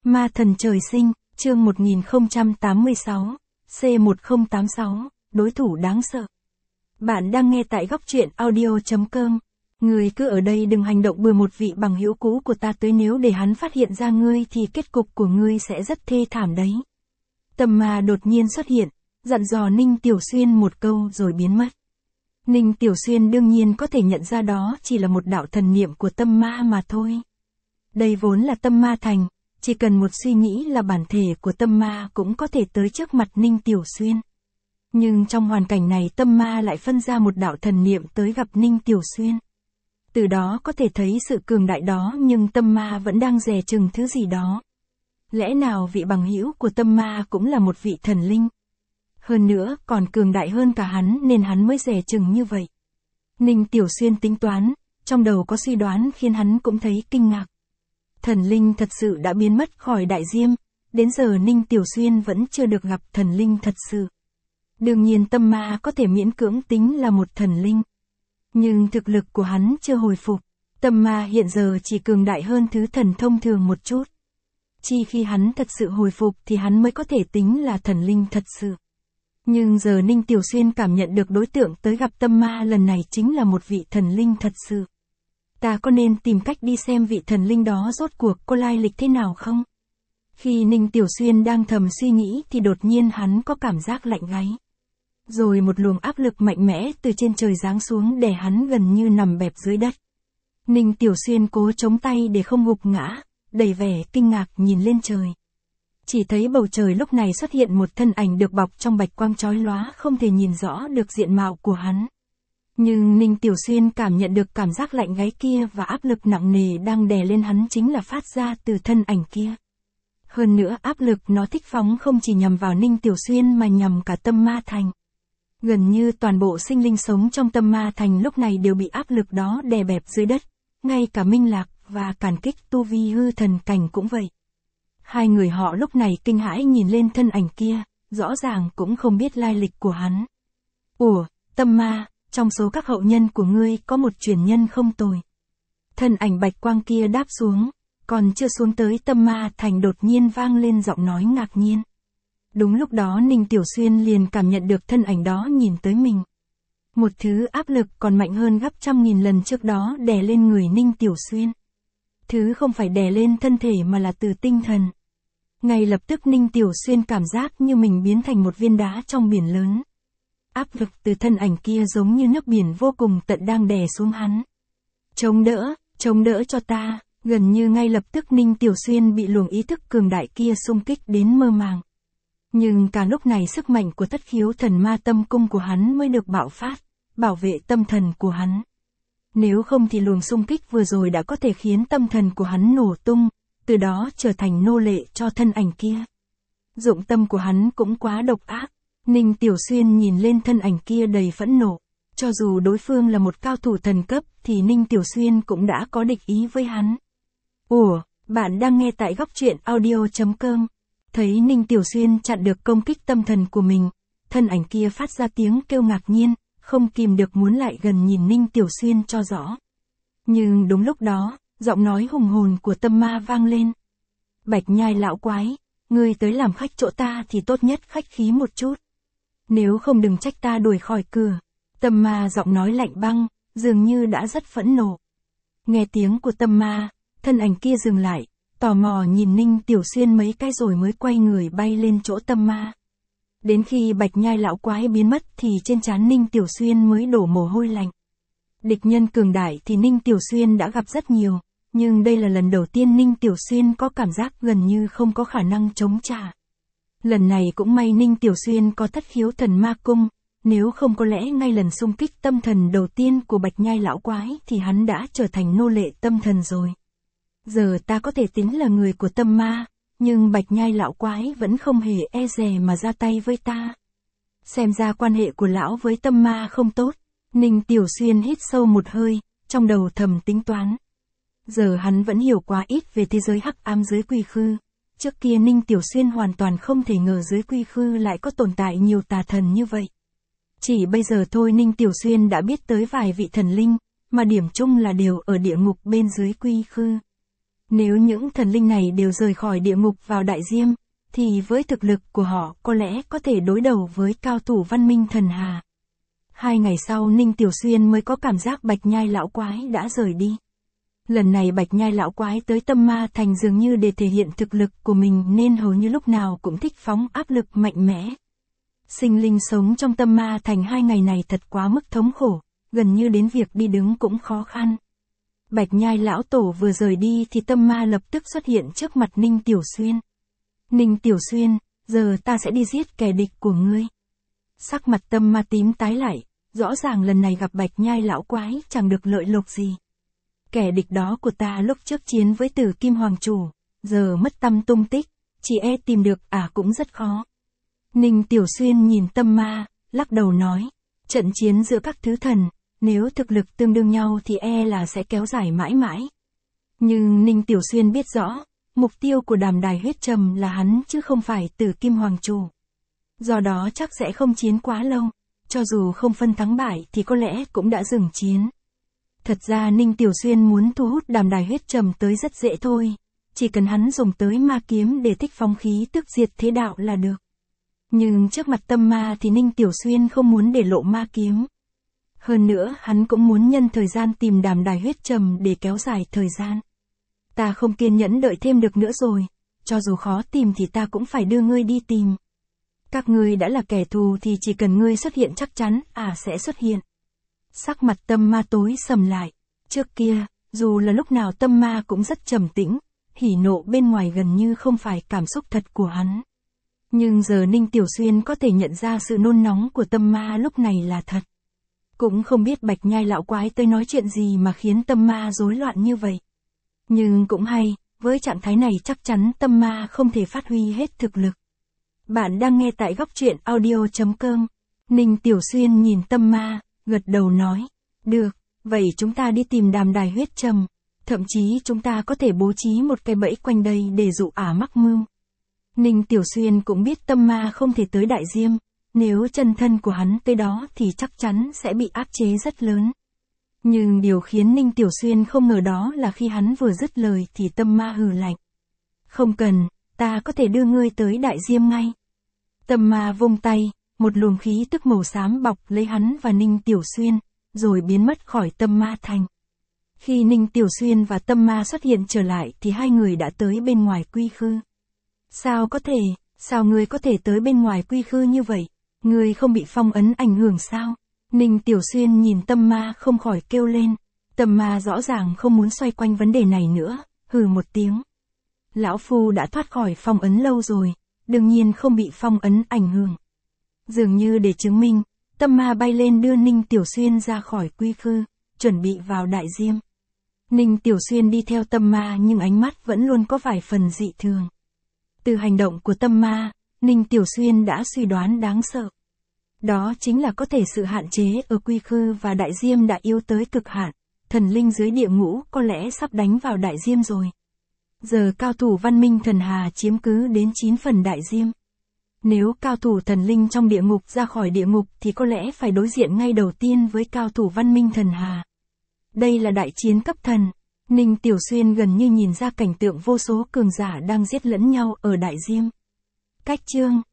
Ma thần trời sinh, chương 1086, C1086, đối thủ đáng sợ. Bạn đang nghe tại góc truyện audio.com. Ngươi cứ ở đây đừng hành động bừa, một vị bằng hữu cũ của ta tới, nếu để hắn phát hiện ra ngươi thì kết cục của ngươi sẽ rất thê thảm đấy. Tâm ma đột nhiên xuất hiện, dặn dò Ninh Tiểu Xuyên một câu rồi biến mất. Ninh Tiểu Xuyên đương nhiên có thể nhận ra đó chỉ là một đạo thần niệm của tâm ma mà thôi. Đây vốn là tâm ma thành, chỉ cần một suy nghĩ là bản thể của tâm ma cũng có thể tới trước mặt Ninh Tiểu Xuyên. Nhưng trong hoàn cảnh này tâm ma lại phân ra một đạo thần niệm tới gặp Ninh Tiểu Xuyên. Từ đó có thể thấy sự cường đại đó, nhưng tâm ma vẫn đang dè chừng thứ gì đó. Lẽ nào vị bằng hữu của tâm ma cũng là một vị thần linh? Hơn nữa còn cường đại hơn cả hắn nên hắn mới dè chừng như vậy. Ninh Tiểu Xuyên tính toán, trong đầu có suy đoán khiến hắn cũng thấy kinh ngạc. Thần linh thật sự đã biến mất khỏi đại diêm, đến giờ Ninh Tiểu Xuyên vẫn chưa được gặp thần linh thật sự. Đương nhiên tâm ma có thể miễn cưỡng tính là một thần linh. Nhưng thực lực của hắn chưa hồi phục, tâm ma hiện giờ chỉ cường đại hơn thứ thần thông thường một chút. Chỉ khi hắn thật sự hồi phục thì hắn mới có thể tính là thần linh thật sự. Nhưng giờ Ninh Tiểu Xuyên cảm nhận được đối tượng tới gặp tâm ma lần này chính là một vị thần linh thật sự. Ta có nên tìm cách đi xem vị thần linh đó rốt cuộc có lai lịch thế nào không? Khi Ninh Tiểu Xuyên đang thầm suy nghĩ thì đột nhiên hắn có cảm giác lạnh gáy. Rồi một luồng áp lực mạnh mẽ từ trên trời giáng xuống đè hắn gần như nằm bẹp dưới đất. Ninh Tiểu Xuyên cố chống tay để không gục ngã, đầy vẻ kinh ngạc nhìn lên trời. Chỉ thấy bầu trời lúc này xuất hiện một thân ảnh được bọc trong bạch quang chói lóa, không thể nhìn rõ được diện mạo của hắn. Nhưng Ninh Tiểu Xuyên cảm nhận được cảm giác lạnh gáy kia và áp lực nặng nề đang đè lên hắn chính là phát ra từ thân ảnh kia. Hơn nữa áp lực nó thích phóng không chỉ nhằm vào Ninh Tiểu Xuyên mà nhằm cả tâm ma thành. Gần như toàn bộ sinh linh sống trong tâm ma thành lúc này đều bị áp lực đó đè bẹp dưới đất, ngay cả Minh Lạc và Càn Kích tu vi hư thần cảnh cũng vậy. Hai người họ lúc này kinh hãi nhìn lên thân ảnh kia, rõ ràng cũng không biết lai lịch của hắn. Ủa, tâm ma, trong số các hậu nhân của ngươi có một truyền nhân không tồi. Thân ảnh bạch quang kia đáp xuống, còn chưa xuống tới tâm ma thành đột nhiên vang lên giọng nói ngạc nhiên. Đúng lúc đó Ninh Tiểu Xuyên liền cảm nhận được thân ảnh đó nhìn tới mình. Một thứ áp lực còn mạnh hơn gấp 100.000 lần trước đó đè lên người Ninh Tiểu Xuyên. Thứ không phải đè lên thân thể mà là từ tinh thần. Ngay lập tức Ninh Tiểu Xuyên cảm giác như mình biến thành một viên đá trong biển lớn. Áp lực từ thân ảnh kia giống như nước biển vô cùng tận đang đè xuống hắn. Chống đỡ cho ta, gần như ngay lập tức Ninh Tiểu Xuyên bị luồng ý thức cường đại kia xung kích đến mơ màng. Nhưng cả lúc này sức mạnh của thất khiếu thần ma tâm cung của hắn mới được bạo phát, bảo vệ tâm thần của hắn. Nếu không thì luồng xung kích vừa rồi đã có thể khiến tâm thần của hắn nổ tung, từ đó trở thành nô lệ cho thân ảnh kia. Dụng tâm của hắn cũng quá độc ác. Ninh Tiểu Xuyên nhìn lên thân ảnh kia đầy phẫn nộ. Cho dù đối phương là một cao thủ thần cấp thì Ninh Tiểu Xuyên cũng đã có địch ý với hắn. Ủa, bạn đang nghe tại góc truyện audio.com. Thấy Ninh Tiểu Xuyên chặn được công kích tâm thần của mình, thân ảnh kia phát ra tiếng kêu ngạc nhiên, không kìm được muốn lại gần nhìn Ninh Tiểu Xuyên cho rõ. Nhưng đúng lúc đó, giọng nói hùng hồn của tâm ma vang lên. Bạch Nhai lão quái, ngươi tới làm khách chỗ ta thì tốt nhất khách khí một chút. Nếu không đừng trách ta đuổi khỏi cửa. Tâm ma giọng nói lạnh băng, dường như đã rất phẫn nộ. Nghe tiếng của tâm ma, thân ảnh kia dừng lại, tò mò nhìn Ninh Tiểu Xuyên mấy cái rồi mới quay người bay lên chỗ tâm ma. Đến khi Bạch Nhai lão quái biến mất thì trên trán Ninh Tiểu Xuyên mới đổ mồ hôi lạnh. Địch nhân cường đại thì Ninh Tiểu Xuyên đã gặp rất nhiều, nhưng đây là lần đầu tiên Ninh Tiểu Xuyên có cảm giác gần như không có khả năng chống trả. Lần này cũng may Ninh Tiểu Xuyên có thất khiếu thần ma cung, nếu không có lẽ ngay lần xung kích tâm thần đầu tiên của Bạch Nhai lão quái thì hắn đã trở thành nô lệ tâm thần rồi. Giờ ta có thể tính là người của tâm ma, nhưng Bạch Nhai lão quái vẫn không hề e dè mà ra tay với ta. Xem ra quan hệ của lão với tâm ma không tốt. Ninh Tiểu Xuyên hít sâu một hơi, trong đầu thầm tính toán. Giờ hắn vẫn hiểu quá ít về thế giới hắc ám dưới quy khư. Trước kia Ninh Tiểu Xuyên hoàn toàn không thể ngờ dưới quy khư lại có tồn tại nhiều tà thần như vậy. Chỉ bây giờ thôi Ninh Tiểu Xuyên đã biết tới vài vị thần linh, mà điểm chung là đều ở địa ngục bên dưới quy khư. Nếu những thần linh này đều rời khỏi địa ngục vào đại diêm, thì với thực lực của họ có lẽ có thể đối đầu với cao thủ văn minh thần hà. 2 ngày sau Ninh Tiểu Xuyên mới có cảm giác Bạch Nhai lão quái đã rời đi. Lần này Bạch Nhai lão quái tới Tâm Ma Thành dường như để thể hiện thực lực của mình nên hầu như lúc nào cũng thích phóng áp lực mạnh mẽ. Sinh linh sống trong Tâm Ma Thành 2 ngày này thật quá mức thống khổ, gần như đến việc đi đứng cũng khó khăn. Bạch Nhai lão tổ vừa rời đi thì Tâm Ma lập tức xuất hiện trước mặt Ninh Tiểu Xuyên. Ninh Tiểu Xuyên, giờ ta sẽ đi giết kẻ địch của ngươi. Sắc mặt Tâm Ma tím tái lại, rõ ràng lần này gặp Bạch Nhai lão quái chẳng được lợi lộc gì. Kẻ địch đó của ta lúc trước chiến với Tử Kim Hoàng Chủ, giờ mất tăm tung tích, chỉ e tìm được cũng rất khó. Ninh Tiểu Xuyên nhìn Tâm Ma, lắc đầu nói, trận chiến giữa các thứ thần, nếu thực lực tương đương nhau thì e là sẽ kéo dài mãi mãi. Nhưng Ninh Tiểu Xuyên biết rõ, mục tiêu của Đàm Đài huyết trầm là hắn chứ không phải Tử Kim Hoàng Chủ. Do đó chắc sẽ không chiến quá lâu, cho dù không phân thắng bại thì có lẽ cũng đã dừng chiến. Thật ra Ninh Tiểu Xuyên muốn thu hút Đàm Đài huyết trầm tới rất dễ thôi, chỉ cần hắn dùng tới ma kiếm để thích phóng khí tức diệt thế đạo là được. Nhưng trước mặt Tâm Ma thì Ninh Tiểu Xuyên không muốn để lộ ma kiếm. Hơn nữa hắn cũng muốn nhân thời gian tìm Đàm Đài huyết trầm để kéo dài thời gian. Ta không kiên nhẫn đợi thêm được nữa rồi, cho dù khó tìm thì ta cũng phải đưa ngươi đi tìm. Các ngươi đã là kẻ thù thì chỉ cần ngươi xuất hiện chắc chắn sẽ xuất hiện. Sắc mặt Tâm Ma tối sầm lại. Trước kia, dù là lúc nào Tâm Ma cũng rất trầm tĩnh, hỉ nộ bên ngoài gần như không phải cảm xúc thật của hắn. Nhưng giờ Ninh Tiểu Xuyên có thể nhận ra sự nôn nóng của Tâm Ma lúc này là thật. Cũng không biết Bạch Nhai lão quái tới nói chuyện gì mà khiến Tâm Ma rối loạn như vậy. Nhưng cũng hay, với trạng thái này chắc chắn Tâm Ma không thể phát huy hết thực lực. Bạn đang nghe tại góc truyện audio.com. Ninh Tiểu Xuyên nhìn Tâm Ma, gật đầu nói, được, vậy chúng ta đi tìm Đàm Đài huyết trầm, thậm chí chúng ta có thể bố trí một cái bẫy quanh đây để dụ mắc mưu. Ninh Tiểu Xuyên cũng biết Tâm Ma không thể tới đại diêm, nếu chân thân của hắn tới đó thì chắc chắn sẽ bị áp chế rất lớn. Nhưng điều khiến Ninh Tiểu Xuyên không ngờ đó là khi hắn vừa dứt lời thì Tâm Ma hừ lạnh. Không cần, ta có thể đưa ngươi tới đại diêm ngay. Tâm Ma vung tay, một luồng khí tức màu xám bọc lấy hắn và Ninh Tiểu Xuyên, rồi biến mất khỏi Tâm Ma Thành. Khi Ninh Tiểu Xuyên và Tâm Ma xuất hiện trở lại thì hai người đã tới bên ngoài quy khư. Sao ngươi có thể tới bên ngoài quy khư như vậy? Ngươi không bị phong ấn ảnh hưởng sao? Ninh Tiểu Xuyên nhìn Tâm Ma không khỏi kêu lên. Tâm Ma rõ ràng không muốn xoay quanh vấn đề này nữa, hừ một tiếng. Lão Phu đã thoát khỏi phong ấn lâu rồi, đương nhiên không bị phong ấn ảnh hưởng. Dường như để chứng minh, Tâm Ma bay lên đưa Ninh Tiểu Xuyên ra khỏi quy khư, chuẩn bị vào đại diêm. Ninh Tiểu Xuyên đi theo Tâm Ma nhưng ánh mắt vẫn luôn có vài phần dị thường. Từ hành động của Tâm Ma, Ninh Tiểu Xuyên đã suy đoán đáng sợ. Đó chính là có thể sự hạn chế ở quy khư và đại diêm đã yếu tới cực hạn, thần linh dưới địa ngũ có lẽ sắp đánh vào đại diêm rồi. Giờ cao thủ văn minh thần hà chiếm cứ đến 9 phần đại diêm. Nếu cao thủ thần linh trong địa ngục ra khỏi địa ngục thì có lẽ phải đối diện ngay đầu tiên với cao thủ văn minh thần hà. Đây là đại chiến cấp thần. Ninh Tiểu Xuyên gần như nhìn ra cảnh tượng vô số cường giả đang giết lẫn nhau ở đại diêm. Cách chương